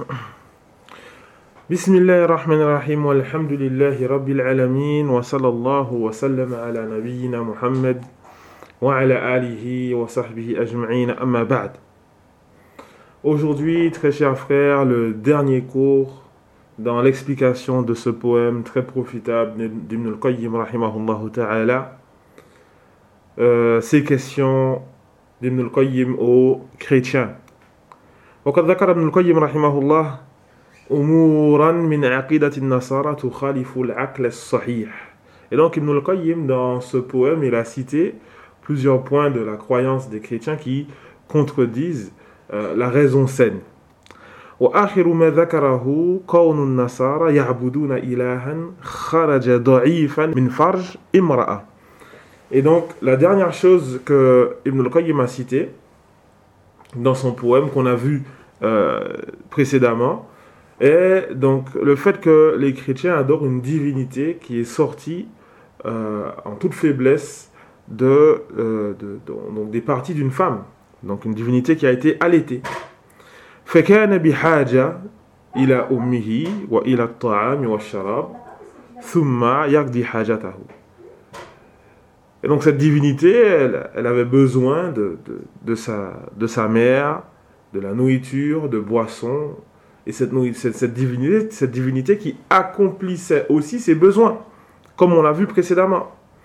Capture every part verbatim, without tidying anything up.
Bismillahirrahmanirrahim, walhamdulillahi rabbil alamin, wa sallallahu wa sallam ala nabiyyina Muhammad wa ala alihi wa sahbihi ajma'in, amma ba'd. Aujourd'hui, très chers frères, le dernier cours dans l'explication de ce poème très profitable d'Ibn al-Qayyim rahimahullah ta'ala. Euh, ces questions d'Ibn al-Qayyim aux chrétiens. وقد ذكر ابن القيم رحمه الله أمورا من عقيدة النصارى تخالف العقل الصحيح. Et donc Ibn al-Qayyim, dans ce poème, il a cité plusieurs points de la croyance des chrétiens qui contredisent euh, la raison saine. وآخر ما ذكره كون النصارى يعبدون إلها خرج ضعيفا من فرج امرأة. Et donc la dernière chose que Ibn al-Qayyim a cité dans son poème qu'on a vu euh, précédemment, et donc le fait que les chrétiens adorent une divinité qui est sortie euh, en toute faiblesse de, euh, de, de, donc des parties d'une femme, donc une divinité qui a été allaitée. فكان بحاجة إلى أمه وإلى الطعام والشراب ثم يقضي حاجته. Et donc cette divinité, elle, elle avait besoin de, de, de, sa, de sa mère, de la nourriture, de boissons, et cette, cette, cette, divinité, cette divinité qui accomplissait aussi ses besoins, comme on l'a vu précédemment.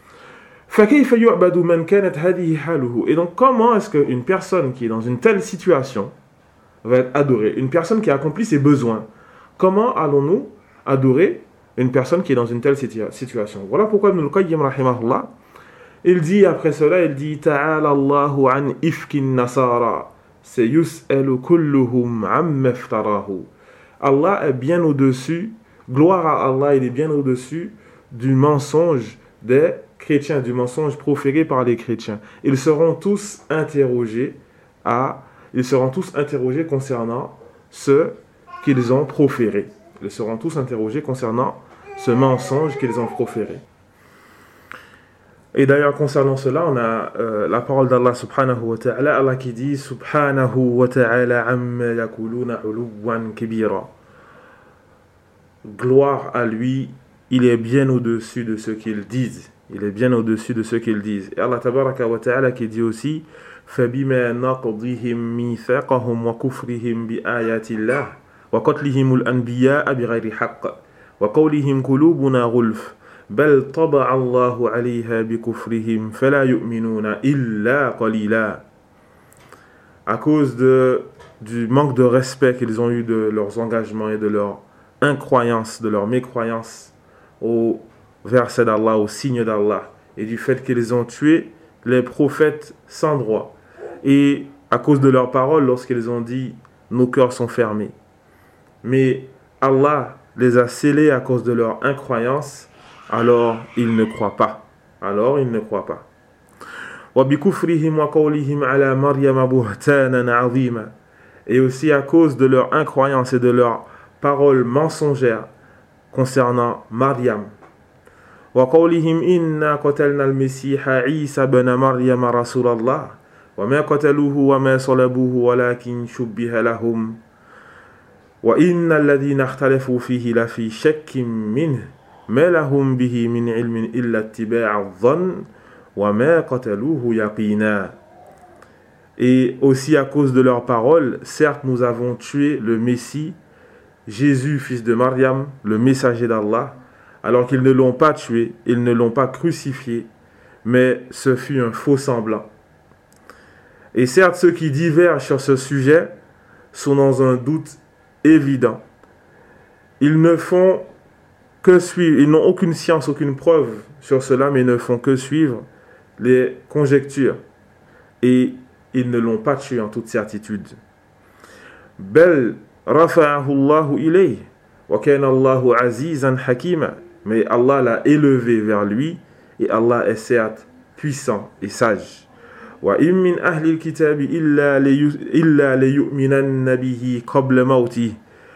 Et donc comment est-ce qu'une personne qui est dans une telle situation va être adorée, une personne qui accomplit ses besoins? Comment allons-nous adorer une personne qui est dans une telle situation? Voilà pourquoi Ibn al-Qayyim rahimahullah, il dit après cela, il dit Ta'ala Allahu an ifkin nasara sayus'alu kulluhum amma iftarahu. Allah est bien au-dessus, gloire à Allah, il est bien au-dessus du mensonge des chrétiens, du mensonge proféré par les chrétiens. Ils seront tous interrogés à, ils seront tous interrogés concernant ce qu'ils ont proféré. Ils seront tous interrogés concernant ce mensonge qu'ils ont proféré. Et d'ailleurs, concernant cela, on a euh, la parole d'Allah subhanahu wa ta'ala, Allah qui dit subhanahu wa ta'ala amma yakuluna uluwan kibira. Gloire à lui, il est bien au-dessus de ce qu'ils disent. Il est bien au-dessus de ce qu'ils disent. Et Allah tabaraka wa ta'ala qui dit aussi فَبِمَا نَقْضِهِمْ مِيثَاقَهُمْ وَكُفْرِهِمْ بِآيَاتِ اللَّهِ وَقَتْلِهِمُ الْأَنْبِيَاءَ بِغَيْرِ حَقٍّ وَقَوْلِهِمْ قُلُوبُنَا غُلْفٌ بل طبع الله عليها بكفرهم فلا يؤمنون إلا قليلا. À cause de, du manque de respect qu'ils ont eu de leurs engagements et de leur incroyance, de leur mécroyance au verset d'Allah, au signe d'Allah, et du fait qu'ils ont tué les prophètes sans droit, et à cause de leurs paroles lorsqu'ils ont dit nos cœurs sont fermés. Mais Allah les a scellés à cause de leur incroyance. Alors ils ne croient pas. Alors ils ne croient pas. Et aussi à cause de leur incroyance et de leurs paroles mensongères concernant Maryam. وقولهم إنا قتلنا المسيح عيسى بن مريم رسول الله وما قتلوه وما صلبوه ولكن شبه لهم وإن الذين اختلفوا فيه لفي شك منه ما لهم به من علم إلا اتباع الظن وما قتلوه يقينا. Et aussi à cause de leurs paroles, certes nous avons tué le Messie, Jésus, fils de Maryam, le messager d'Allah, alors qu'ils ne l'ont pas tué, ils ne l'ont pas crucifié, mais ce fut un faux semblant. Et certes ceux qui divergent sur ce sujet sont dans un doute évident. Ils ne font que suivre, ils n'ont aucune science, aucune preuve sur cela, mais ils ne font que suivre les conjectures. Et ils ne l'ont pas tué en toute certitude. Bel rafa'ahu Allahu ilayhi wa kana Allahu azizan hakima. Mais Allah l'a élevé vers lui, et Allah est certes puissant et sage. Wa in min ahli al-kitabi illa liyu'minanna bihi qabla mawtihi.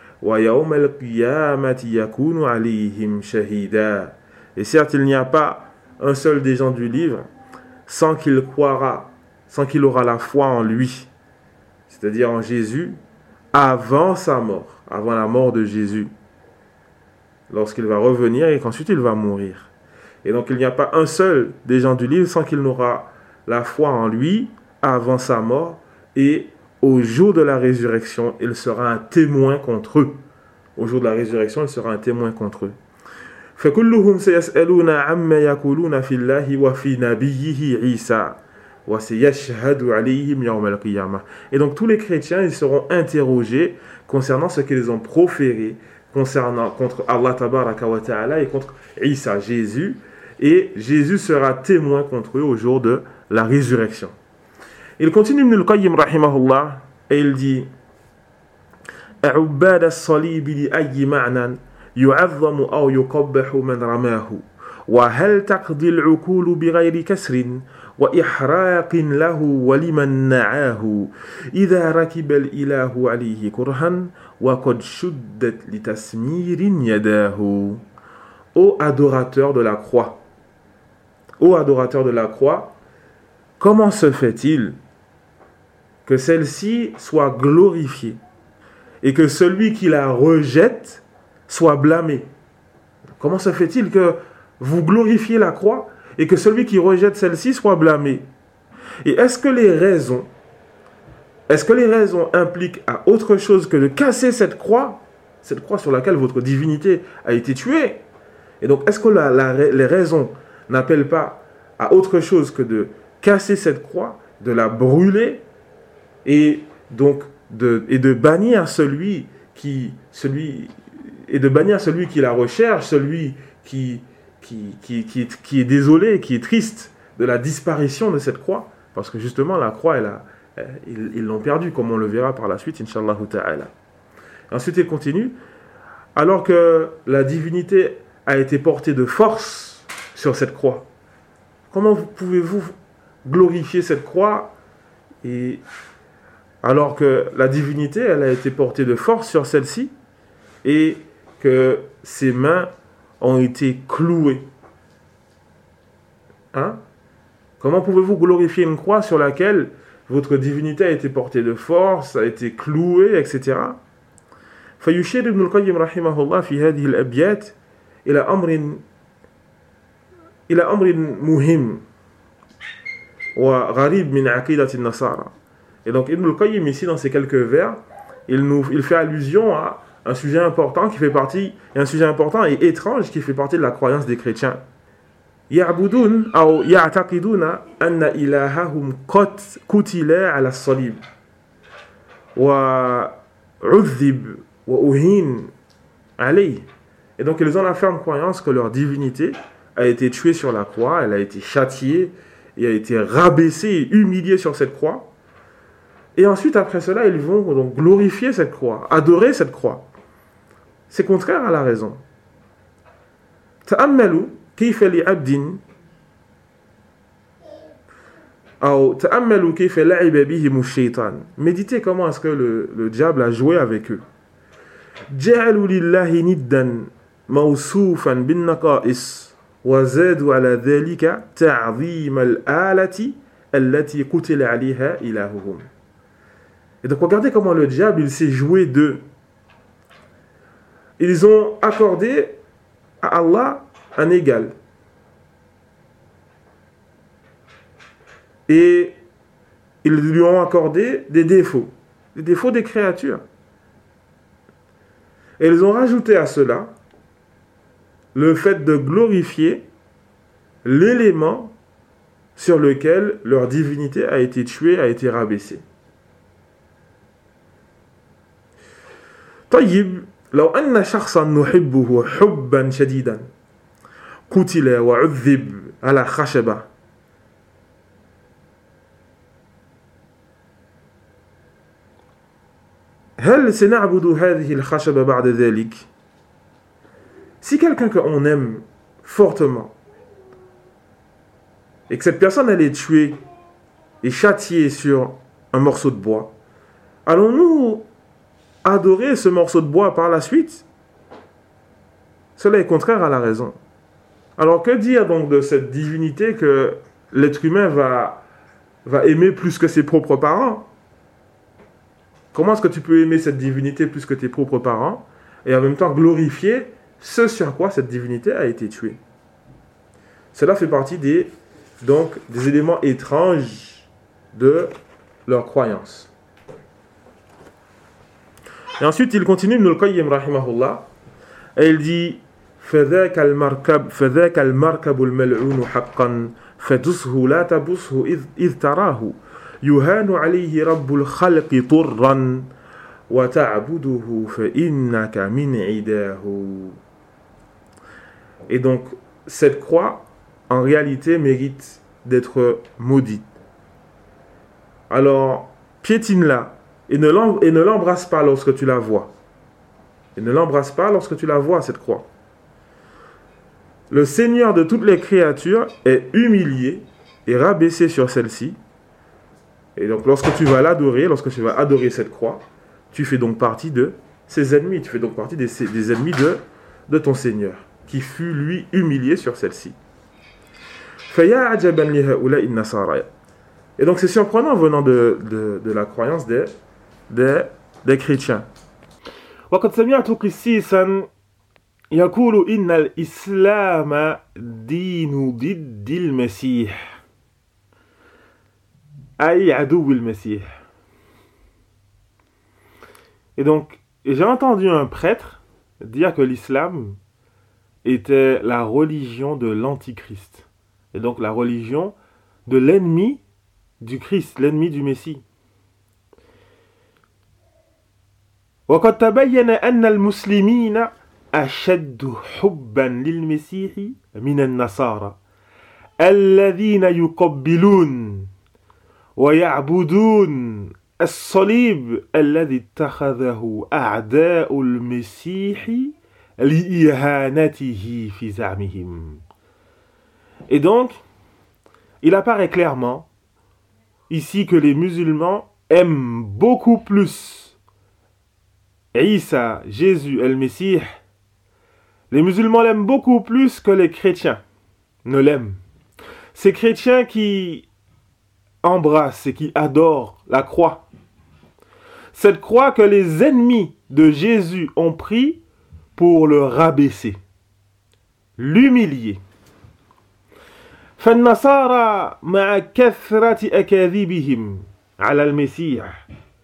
Et certes, il n'y a pas un seul des gens du livre sans qu'il croira, sans qu'il aura la foi en lui, c'est-à-dire en Jésus, avant sa mort. avant la mort de Jésus, lorsqu'il va revenir et qu'ensuite il va mourir. Et donc il n'y a pas un seul des gens du livre sans qu'il n'aura la foi en lui avant sa mort, et au jour de la résurrection, il sera un témoin contre eux. Au jour de la résurrection, il sera un témoin contre eux. فَكُلُّهُمْ سَيَسْأَلُونَ عَمَّا يَقُولُونَ فِي اللَّهِ وَفِي نَبِيِّهِ عِيسَى وَسَيَشْهَدُ عَلَيْهِمْ يَوْمَ الْقِيَامَةِ. Et donc tous les chrétiens, ils seront interrogés concernant ce qu'ils ont proféré concernant contre Allah tabaraka wa ta'ala et contre Isa, Jésus, et Jésus sera témoin contre eux au jour de la résurrection. Il continue Ibn al-Qayyim rahimahullah et il dit أعباد الصليب لأي معنى يعظم أو يقبح من رماه وهل تقضي العقول بغير كسر وإحراق له ولمن نعاه إذا ركب الإله عليه كرها وقد شدت لتسمير يداه. Ô adorateur de la croix, ô adorateur de la croix, comment se fait-il que celle-ci soit glorifiée et que celui qui la rejette soit blâmé? Comment se fait-il que vous glorifiez la croix et que celui qui rejette celle-ci soit blâmé? Et est-ce que les raisons, est-ce que les raisons impliquent à autre chose que de casser cette croix, cette croix sur laquelle votre divinité a été tuée? Et donc, est-ce que la, la, les raisons n'appellent pas à autre chose que de casser cette croix, de la brûler et donc de, et de bannir celui qui, celui, et de bannir celui qui la recherche, celui qui, qui, qui, qui, qui est désolé, qui est triste de la disparition de cette croix, parce que justement la croix, elle a, ils, ils l'ont perdue, comme on le verra par la suite, Inch'Allah ta'ala. Ensuite, il continue, alors que la divinité a été portée de force sur cette croix, comment pouvez-vous glorifier cette croix et alors que la divinité, elle a été portée de force sur celle-ci et que ses mains ont été clouées. Hein? Comment pouvez-vous glorifier une croix sur laquelle votre divinité a été portée de force, a été clouée, et cetera. فيشير ابن القيم رحمه الله في هذه الأبيات إلى أمر إلى أمر مهم وغريب من عقيدة النصارى. Et donc Ibn al-Qayyim ici dans ces quelques vers, il nous il fait allusion à un sujet important qui fait partie un sujet important et étrange qui fait partie de la croyance des chrétiens. يعبدون أو يعتقدون أن إلههم قد قتل على الصليب وعذب وأهين عليه. Et donc ils ont la ferme croyance que leur divinité a été tuée sur la croix, elle a été châtiée et a été rabaissée et humiliée sur cette croix. Et ensuite, après cela, ils vont donc glorifier cette croix, adorer cette croix. C'est contraire à la raison. تأملوا كيف لعبد أو تأملوا كيف لعب بهم الشيطان. Méditez comment est-ce que le, le diable a joué avec eux. جعلوا لله ندا موصوفا بالنقائص وزادوا على ذلك تعظيم الآلة التي قتل عليها إلههم. Et donc regardez comment le diable il s'est joué d'eux. Ils ont accordé à Allah un égal. Et ils lui ont accordé des défauts, des défauts des créatures. Et ils ont rajouté à cela le fait de glorifier l'élément sur lequel leur divinité a été tuée, a été rabaissée. طيب لو أن شخصا نحبه حبا شديدا قتل وعذب على خشبة هل سنعبد هذه الخشبة بعد ذلك؟ Si quelqu'un qu'on aime fortement et que cette personne elle est tuée et châtiée sur un morceau de bois, allons-nous adorer ce morceau de bois par la suite? Cela est contraire à la raison. Alors que dire donc de cette divinité que l'être humain va, va aimer plus que ses propres parents? Comment est-ce que tu peux aimer cette divinité plus que tes propres parents et en même temps glorifier ce sur quoi cette divinité a été tuée? Cela fait partie des, donc, des éléments étranges de leur croyance. Et ensuite, il continue, Ibn al-Qayyim rahimahullah, et il dit فذاك المركب فذاك المركب الملعون حقا فدسه لا تبسه إذ, إذ تراه يهان عليه رب الخلق طرا وتعبده فإنك من عداه. Et donc, cette croix, en réalité, mérite d'être maudite. Alors, piétine-la et ne l'embrasse pas lorsque tu la vois. Et ne l'embrasse pas lorsque tu la vois, cette croix. Le Seigneur de toutes les créatures est humilié et rabaissé sur celle-ci. Et donc, lorsque tu vas l'adorer, lorsque tu vas adorer cette croix, tu fais donc partie de ses ennemis. Tu fais donc partie des, des ennemis de, de ton Seigneur, qui fut, lui, humilié sur celle-ci. Et donc, c'est surprenant venant de, de, de la croyance des, des, des chrétiens. وقد سمعت قسيسا يقول إن الإسلام دين ضد المسيح أي عدو المسيح. Et donc, j'ai entendu un prêtre dire que l'islam était la religion de l'antichrist. Et donc la religion de l'ennemi du Christ, l'ennemi du Messie. وقد تبين أن المسلمين أشد حبا للمسيح من النصارى الذين يقبلون ويعبدون الصليب الذي اتخذه أعداء المسيح لإهانته في زعمهم. Et donc, il apparaît clairement ici que les musulmans aiment beaucoup plus Isa, Jésus, le Messie. Les musulmans l'aiment beaucoup plus que les chrétiens ne l'aiment. Ces chrétiens qui embrassent et qui adorent la croix. Cette croix que les ennemis de Jésus ont pris pour le rabaisser, l'humilier. فالنصارى مع كثرة أكاذيبهم على المسيح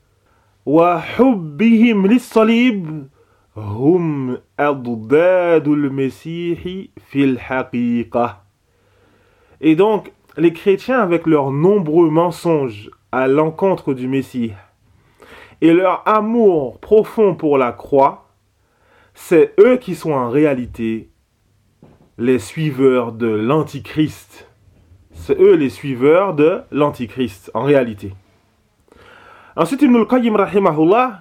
وحبهم للصليب هم أضداد المسيح في الحقيقة. Et donc, les chrétiens, avec leurs nombreux mensonges à l'encontre du Messie et leur amour profond pour la croix, c'est eux qui sont en réalité les suiveurs de l'Antichrist. C'est eux les suiveurs de l'Antichrist, en réalité. Ensuite, Ibn al-Qayyim rahimahullah,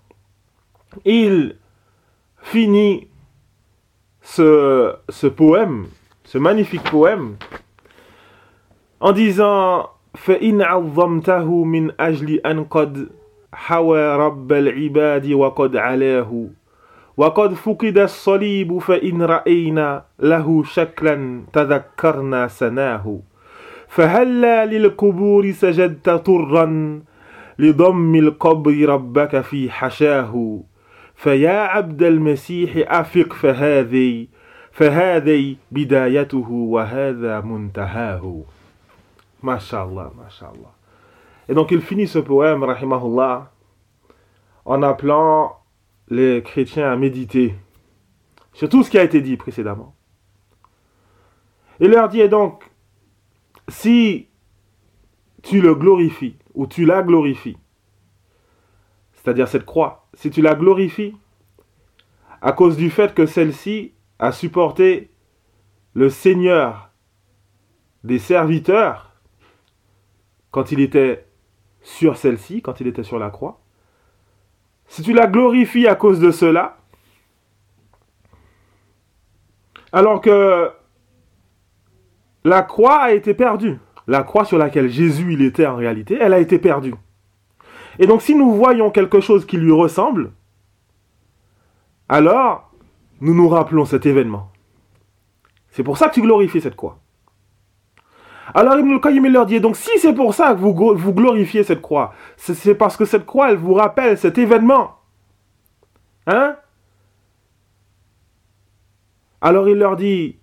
il finit ce, ce poème, ce magnifique poème, en disant فَإِنْ عَظَّمْتَهُ مِنْ أَجْلِ أَنْ قَدْ حَوَى رَبَّ الْعِبَادِ وَقَدْ عَلَاهُ وَقَدْ فُقِدَ الصَّلِيبُ فَإِنْ رَأَيْنَا لَهُ شَكْلًا تَذَكَّرْنَا سَنَاهُ فَهَلَّا لِلْقُبُورِ سَجَدْتَ طُرًّا لضم القبر ربك في حشاه فيا عبد المسيح أفق فهذه فهذه بدايته وهذا منتهاه. Masha'Allah, Masha'Allah. Et donc il finit ce poème, rahimahullah, en appelant les chrétiens à méditer sur tout ce qui a été dit précédemment. Il leur dit, et donc, si tu le glorifies, ou tu la glorifies, c'est-à-dire cette croix, si tu la glorifies, à cause du fait que celle-ci a supporté le Seigneur des serviteurs quand il était sur celle-ci, quand il était sur la croix, si tu la glorifies à cause de cela, alors que la croix a été perdue, la croix sur laquelle Jésus il était en réalité, elle a été perdue. Et donc si nous voyons quelque chose qui lui ressemble, alors nous nous rappelons cet événement. C'est pour ça que tu glorifies cette croix. Alors Ibn al-Qayyim il leur dit, donc si c'est pour ça que vous, vous glorifiez cette croix, c'est, c'est parce que cette croix, elle vous rappelle cet événement. Hein? Alors il leur dit,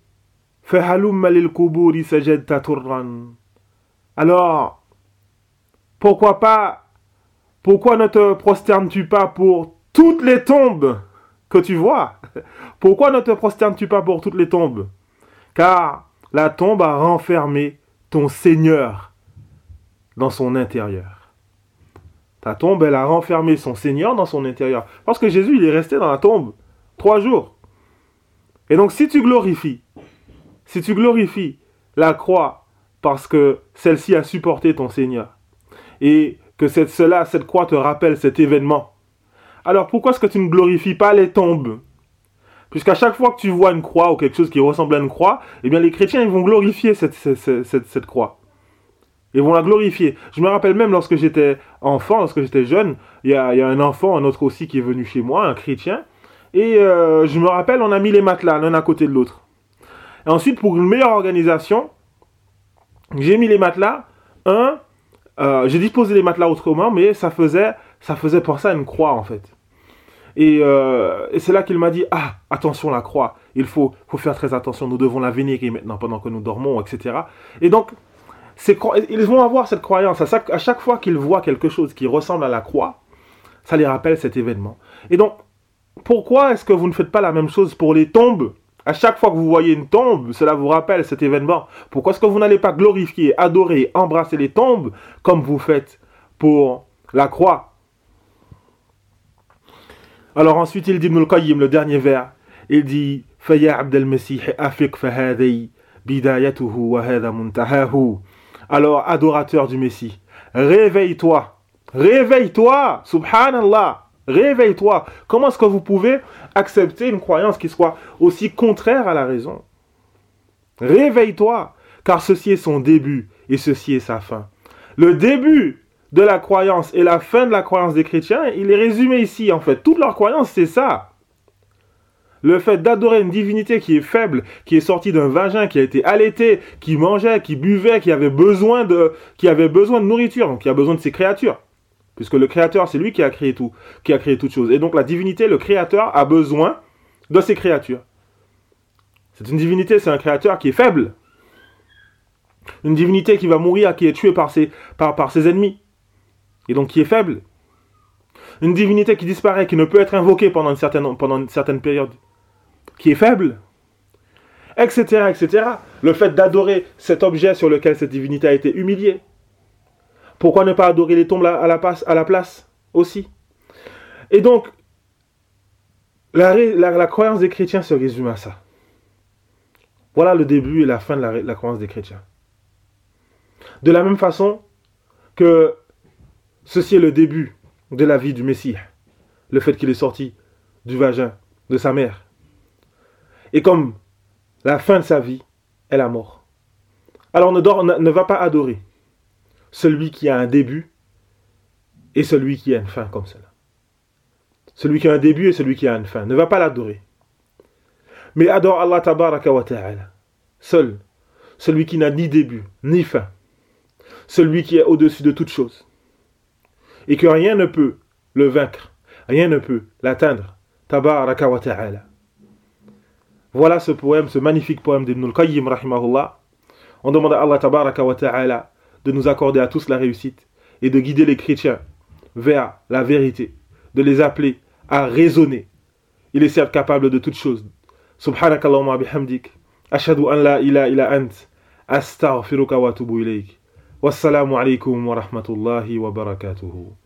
alors, pourquoi pas, pourquoi ne te prosternes-tu pas pour toutes les tombes que tu vois? Pourquoi ne te prosternes-tu pas pour toutes les tombes? Car la tombe a renfermé ton Seigneur dans son intérieur. Ta tombe, elle a renfermé son Seigneur dans son intérieur. Parce que Jésus, il est resté dans la tombe trois jours. Et donc, si tu glorifies, si tu glorifies la croix parce que celle-ci a supporté ton Seigneur, et que cette, cela, cette croix te rappelle cet événement, alors pourquoi est-ce que tu ne glorifies pas les tombes? Puisqu'à chaque fois que tu vois une croix ou quelque chose qui ressemble à une croix, eh bien les chrétiens, ils vont glorifier cette, cette, cette, cette croix. Ils vont la glorifier. Je me rappelle même lorsque j'étais enfant, lorsque j'étais jeune, il y a, il y a un enfant, un autre aussi qui est venu chez moi, un chrétien, et euh, je me rappelle, on a mis les matelas l'un à côté de l'autre. Et ensuite, pour une meilleure organisation, j'ai mis les matelas, un, euh, j'ai disposé les matelas autrement, mais ça faisait, ça faisait penser à une croix en fait. Et, euh, et c'est là qu'il m'a dit, ah, attention la croix, il faut, faut faire très attention, nous devons la vénérer maintenant pendant que nous dormons, et cetera. Et donc, c'est, ils vont avoir cette croyance, à chaque, à chaque fois qu'ils voient quelque chose qui ressemble à la croix, ça les rappelle cet événement. Et donc, pourquoi est-ce que vous ne faites pas la même chose pour les tombes? À chaque fois que vous voyez une tombe, cela vous rappelle cet événement. Pourquoi est-ce que vous n'allez pas glorifier, adorer, embrasser les tombes comme vous faites pour la croix? Alors ensuite, il dit Ibn al-Qayyim, le dernier vers, il dit Faya Abd al-Masih afiq fahadhi bidayatuhu wa hadha muntahahu. Alors, adorateur du Messie, réveille-toi, réveille-toi, subhanallah, réveille-toi. Comment est-ce que vous pouvez accepter une croyance qui soit aussi contraire à la raison? Réveille-toi, car ceci est son début et ceci est sa fin. Le début de la croyance et la fin de la croyance des chrétiens, il est résumé ici en fait. Toute leur croyance, c'est ça. Le fait d'adorer une divinité qui est faible, qui est sortie d'un vagin, qui a été allaité, qui mangeait, qui buvait, qui avait besoin de, qui avait besoin de nourriture, donc qui a besoin de ses créatures. Puisque le créateur, c'est lui qui a créé tout, qui a créé toute chose. Et donc la divinité, le créateur, a besoin de ses créatures. C'est une divinité, c'est un créateur qui est faible. Une divinité qui va mourir, qui est tuée par ses, par, par ses ennemis. Et donc qui est faible. Une divinité qui disparaît, qui ne peut être invoquée pendant une certaine, pendant une certaine période. Qui est faible. Etc, et cetera. Le fait d'adorer cet objet sur lequel cette divinité a été humiliée. Pourquoi ne pas adorer les tombes à la place, à la place aussi? Et donc, la, la, la croyance des chrétiens se résume à ça. Voilà le début et la fin de la, la croyance des chrétiens. De la même façon que ceci est le début de la vie du Messie, le fait qu'il est sorti du vagin de sa mère. Et comme la fin de sa vie est la mort. Alors ne, dort, ne, ne va pas adorer celui qui a un début et celui qui a une fin comme cela. Celui qui a un début et celui qui a une fin. Ne va pas l'adorer. Mais adore Allah tabaraka wa ta'ala. Seul. Celui qui n'a ni début, ni fin. Celui qui est au-dessus de toute chose. Et que rien ne peut le vaincre. Rien ne peut l'atteindre. Tabaraka wa ta'ala. Voilà ce poème, ce magnifique poème d'Ibn al-Qayyim rahimahullah. On demande à Allah tabaraka wa ta'ala de nous accorder à tous la réussite et de guider les chrétiens vers la vérité, de les appeler à raisonner. Il est certes capable de toutes choses. Subhanakallahumma bihamdik. Ashhadu an la ilaha illa ant. Astaghfiruka wa atubu ilayk. Wassalamu alaykum wa rahmatullahi wa barakatuhu.